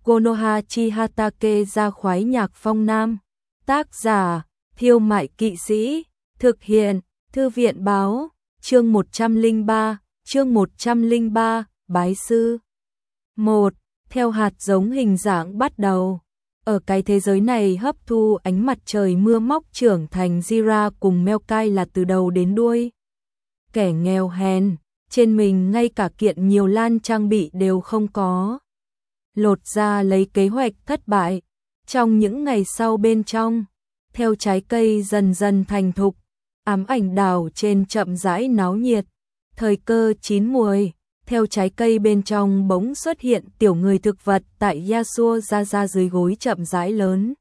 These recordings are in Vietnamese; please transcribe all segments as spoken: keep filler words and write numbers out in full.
Konoha Chihatake ra khoái nhạc phong nam. Tác giả, Thiêu Mại Kỵ Sĩ. Thực hiện, Thư viện báo. Chương một trăm lẻ ba, chương một trăm lẻ ba, Bái sư. một. Theo hạt giống hình dạng bắt đầu. Ở cái thế giới này hấp thu ánh mặt trời mưa móc trưởng thành Jira cùng Maokai là từ đầu đến đuôi. Kẻ nghèo hèn, trên mình ngay cả kiện nhiều lan trang bị đều không có. Lột ra lấy kế hoạch thất bại. Trong những ngày sau bên trong, theo trái cây dần dần thành thục, ám ảnh đảo trên chậm rãi náo nhiệt. Thời cơ chín muồi, theo trái cây bên trong bỗng xuất hiện tiểu người thực vật tại Yasuo ra ra dưới gối chậm rãi lớn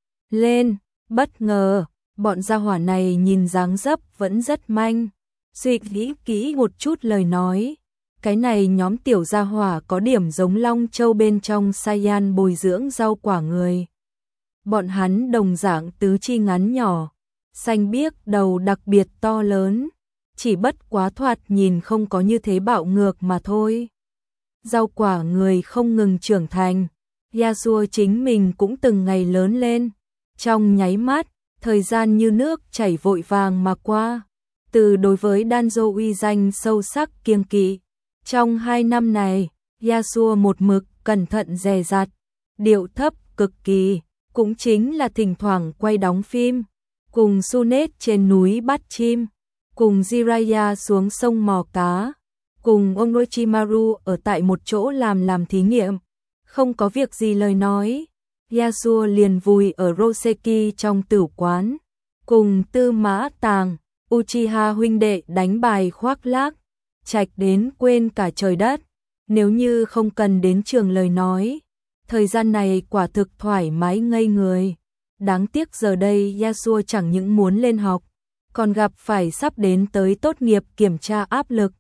lên. Bất ngờ, bọn gia hỏa này nhìn dáng dấp vẫn rất manh. Suy nghĩ kỹ một chút lời nói, cái này nhóm tiểu gia hỏa có điểm giống Long Châu bên trong Saiyan bồi dưỡng rau quả người. Bọn hắn đồng dạng tứ chi ngắn nhỏ, xanh biếc, đầu đặc biệt to lớn, chỉ bất quá thoạt nhìn không có như thế bạo ngược mà thôi. Rau quả người không ngừng trưởng thành, Yasuo chính mình cũng từng ngày lớn lên. Trong nháy mắt, thời gian như nước chảy vội vàng mà qua. Từ đối với Danzo uy danh sâu sắc kiêng kỵ. Trong hai năm này, Yasuo một mực cẩn thận dè dặt, điệu thấp cực kỳ, cũng chính là thỉnh thoảng quay đóng phim, cùng Sunet trên núi bắt chim, cùng Jiraiya xuống sông mò cá, cùng Orochimaru ở tại một chỗ làm làm thí nghiệm. Không có việc gì lời nói, Yasuo liền vùi ở Roseki trong tử quán, cùng Tư Mã Tàng, Uchiha huynh đệ đánh bài khoác lác, trạch đến quên cả trời đất. Nếu như không cần đến trường lời nói, thời gian này quả thực thoải mái ngây người. Đáng tiếc giờ đây Yasuo chẳng những muốn lên học, còn gặp phải sắp đến tới tốt nghiệp kiểm tra áp lực.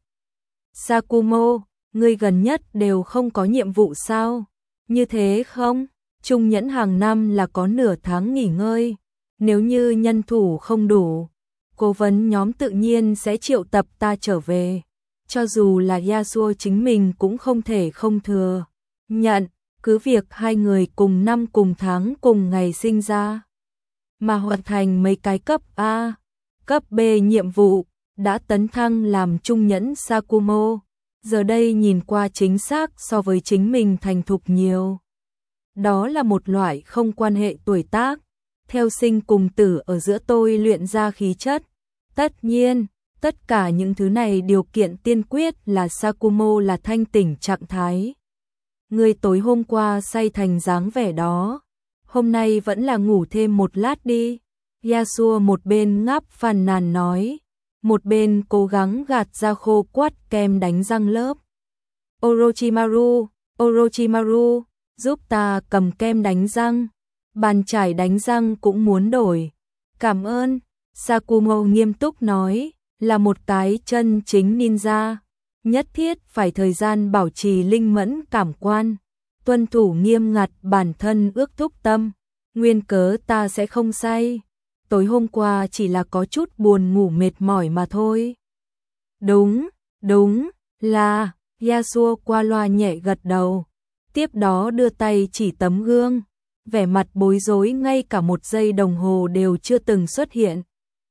Sakumo, ngươi gần nhất đều không có nhiệm vụ sao? Như thế không? Trung nhẫn hàng năm là có nửa tháng nghỉ ngơi. Nếu như nhân thủ không đủ, cố vấn nhóm tự nhiên sẽ triệu tập ta trở về. Cho dù là Yasuo chính mình cũng không thể không thừa nhận, cứ việc hai người cùng năm cùng tháng cùng ngày sinh ra, mà hoàn thành mấy cái cấp A, cấp B nhiệm vụ, đã tấn thăng làm trung nhẫn Sakumo. Giờ đây nhìn qua chính xác so với chính mình thành thục nhiều. Đó là một loại không quan hệ tuổi tác, theo sinh cùng tử ở giữa tôi luyện ra khí chất. Tất nhiên, tất cả những thứ này điều kiện tiên quyết là Sakumo là thanh tỉnh trạng thái. Người tối hôm qua say thành dáng vẻ đó, hôm nay vẫn là ngủ thêm một lát đi. Yasuo một bên ngáp phàn nàn nói, một bên cố gắng gạt ra khô quắt kem đánh răng lớp. Orochimaru, Orochimaru, giúp ta cầm kem đánh răng, bàn chải đánh răng cũng muốn đổi. Cảm ơn, Sakumo nghiêm túc nói, là một cái chân chính ninja, nhất thiết phải thời gian bảo trì linh mẫn cảm quan, tuân thủ nghiêm ngặt bản thân ước thúc tâm. Nguyên cớ ta sẽ không say, tối hôm qua chỉ là có chút buồn ngủ mệt mỏi mà thôi. Đúng, đúng, là, Yasuo qua loa nhẹ gật đầu, tiếp đó đưa tay chỉ tấm gương, vẻ mặt bối rối ngay cả một giây đồng hồ đều chưa từng xuất hiện.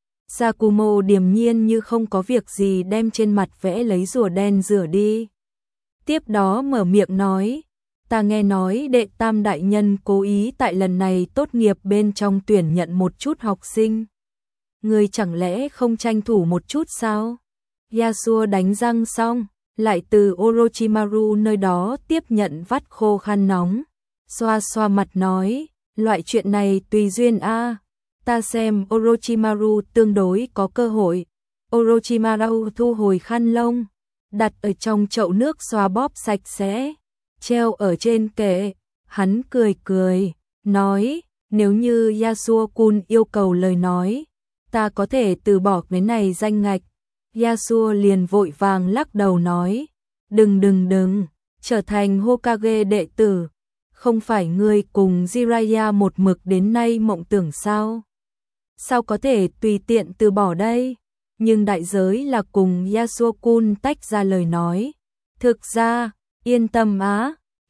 Sakumo điềm nhiên như không có việc gì đem trên mặt vẽ lấy rùa đen rửa đi. Tiếp đó mở miệng nói, ta nghe nói đệ tam đại nhân cố ý tại lần này tốt nghiệp bên trong tuyển nhận một chút học sinh. Người chẳng lẽ không tranh thủ một chút sao? Yasuo đánh răng xong, lại từ Orochimaru nơi đó tiếp nhận vắt khô khăn nóng, xoa xoa mặt nói, loại chuyện này tùy duyên a. Ta xem Orochimaru tương đối có cơ hội. Orochimaru thu hồi khăn lông, đặt ở trong chậu nước xoa bóp sạch sẽ, treo ở trên kệ. Hắn cười cười, nói, nếu như Yasuo-kun yêu cầu lời nói, ta có thể từ bỏ cái này danh ngạch. Yasuo liền vội vàng lắc đầu nói, đừng đừng đừng, trở thành Hokage đệ tử, không phải ngươi cùng Jiraiya một mực đến nay mộng tưởng sao? Sao có thể tùy tiện từ bỏ đây? Nhưng đại giới là cùng Yasuo-kun tách ra lời nói. Thực ra, yên tâm á,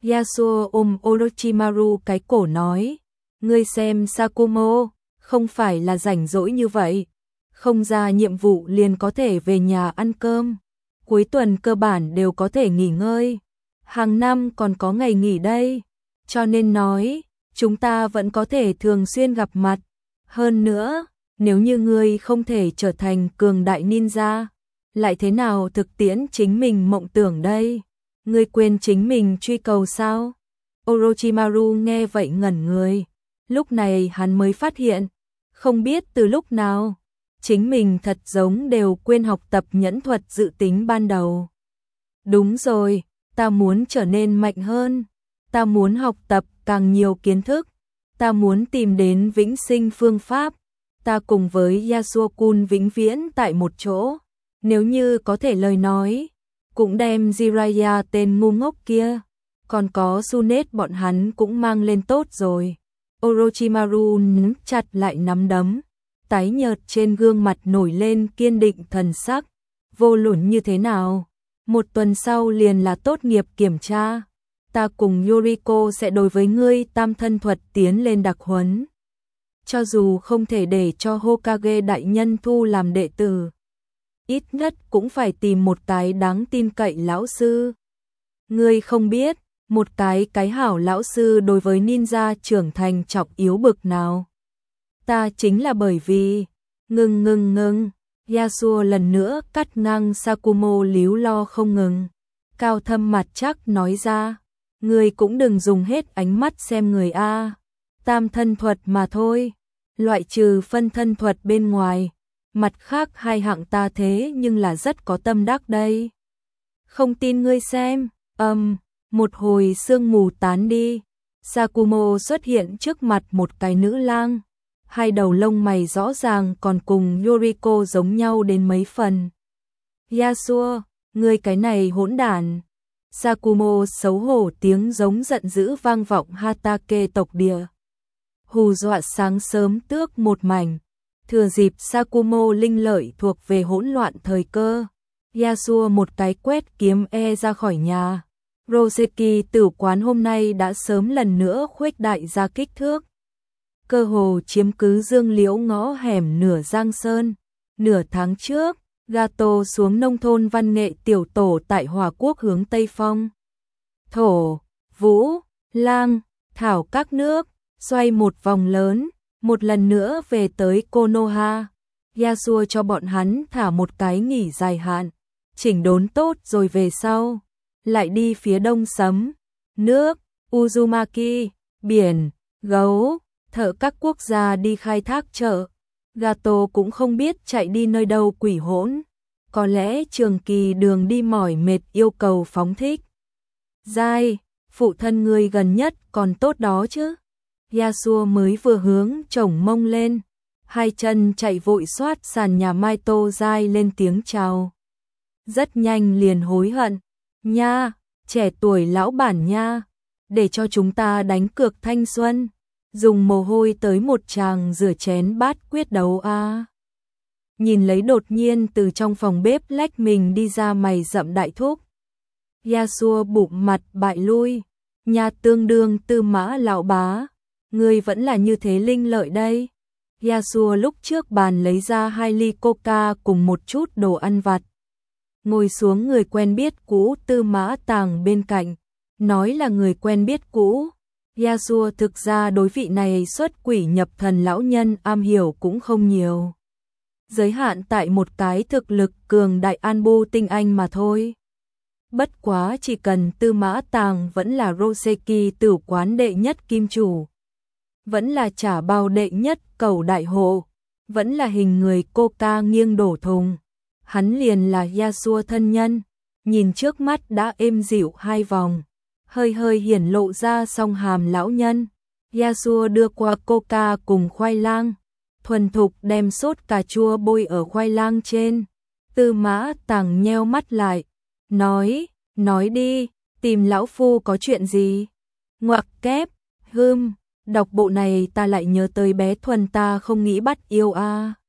Yasuo ôm Orochimaru cái cổ nói, ngươi xem Sakumo, không phải là rảnh rỗi như vậy, không ra nhiệm vụ liền có thể về nhà ăn cơm, cuối tuần cơ bản đều có thể nghỉ ngơi, hàng năm còn có ngày nghỉ đây, cho nên nói, chúng ta vẫn có thể thường xuyên gặp mặt, hơn nữa, nếu như ngươi không thể trở thành cường đại ninja, lại thế nào thực tiễn chính mình mộng tưởng đây? Ngươi quên chính mình truy cầu sao? Orochimaru nghe vậy ngẩn người, lúc này hắn mới phát hiện, không biết từ lúc nào, chính mình thật giống đều quên học tập nhẫn thuật dự tính ban đầu. Đúng rồi, ta muốn trở nên mạnh hơn, ta muốn học tập càng nhiều kiến thức, ta muốn tìm đến vĩnh sinh phương pháp, ta cùng với Yasuo-kun vĩnh viễn tại một chỗ, nếu như có thể lời nói, cũng đem Jiraiya tên ngu ngốc kia, còn có Tsunade bọn hắn cũng mang lên tốt rồi. Orochimaru nắm chặt lại nắm đấm, tái nhợt trên gương mặt nổi lên kiên định thần sắc, vô luận như thế nào, một tuần sau liền là tốt nghiệp kiểm tra, ta cùng Yuriko sẽ đối với ngươi tam thân thuật tiến lên đặc huấn. Cho dù không thể để cho Hokage đại nhân thu làm đệ tử, ít nhất cũng phải tìm một cái đáng tin cậy lão sư. Ngươi không biết, một cái cái hảo lão sư đối với ninja trưởng thành trọng yếu bực nào. Ta chính là bởi vì, ngừng ngừng ngừng, Yasuo lần nữa cắt ngang Sakumo líu lo không ngừng. Cao thâm mặt chắc nói ra, ngươi cũng đừng dùng hết ánh mắt xem người A, tam thân thuật mà thôi, loại trừ phân thân thuật bên ngoài. Mặt khác hai hạng ta thế nhưng là rất có tâm đắc đây. Không tin ngươi xem, âm, um, một hồi sương mù tán đi, Sakumo xuất hiện trước mặt một cái nữ lang, hai đầu lông mày rõ ràng còn cùng Yuriko giống nhau đến mấy phần. Yasuo, ngươi cái này hỗn đản. Sakumo xấu hổ tiếng giống giận dữ vang vọng Hatake tộc địa. Hù dọa sáng sớm tước một mảnh. Thừa dịp Sakumo linh lợi thuộc về hỗn loạn thời cơ, Yasuo một cái quét kiếm e ra khỏi nhà. Roseki tử quán hôm nay đã sớm lần nữa khuếch đại ra kích thước. Cơ hồ chiếm cứ Dương Liễu ngõ hẻm nửa Giang Sơn. Nửa tháng trước, Gato xuống nông thôn văn nghệ tiểu tổ tại Hòa Quốc hướng Tây Phong. Thổ, Vũ, Lang, Thảo các nước, xoay một vòng lớn. Một lần nữa về tới Konoha, Yasuo cho bọn hắn thả một cái nghỉ dài hạn, chỉnh đốn tốt rồi về sau, lại đi phía đông sấm, nước, Uzumaki, biển, gấu, thợ các quốc gia đi khai thác chợ. Gato cũng không biết chạy đi nơi đâu quỷ hỗn, có lẽ trường kỳ đường đi mỏi mệt yêu cầu phóng thích. Giai, phụ thân người gần nhất còn tốt đó chứ? Yasuo mới vừa hướng chồng mông lên, hai chân chạy vội xoát sàn nhà Maito Giai lên tiếng chào. Rất nhanh liền hối hận, nha, trẻ tuổi lão bản nha, để cho chúng ta đánh cược thanh xuân, dùng mồ hôi tới một tràng rửa chén bát quyết đấu a. À. Nhìn lấy đột nhiên từ trong phòng bếp lách mình đi ra mày rậm đại thúc. Yasuo bụng mặt bại lui, nhà tương đương Tư Mã lão bá. Ngươi vẫn là như thế linh lợi đây. Yasuo lúc trước bàn lấy ra hai ly coca cùng một chút đồ ăn vặt. Ngồi xuống người quen biết cũ Tư Mã Tàng bên cạnh, nói là người quen biết cũ. Yasuo thực ra đối vị này xuất quỷ nhập thần lão nhân am hiểu cũng không nhiều. Giới hạn tại một cái thực lực cường đại an bu tinh anh mà thôi. Bất quá chỉ cần Tư Mã Tàng vẫn là Roseki tử quán đệ nhất kim chủ. Vẫn là trả bao đệ nhất cầu đại hộ, vẫn là hình người coca nghiêng đổ thùng. Hắn liền là Yasuo thân nhân, nhìn trước mắt đã êm dịu hai vòng, hơi hơi hiển lộ ra song hàm lão nhân. Yasuo đưa qua coca cùng khoai lang, thuần thục đem sốt cà chua bôi ở khoai lang trên. Tư Mã Tàng nheo mắt lại, nói, nói đi, tìm lão phu có chuyện gì? Ngoặc kép, hưm. Đọc bộ này ta lại nhớ tới bé Thuần ta không nghĩ bắt yêu a. À.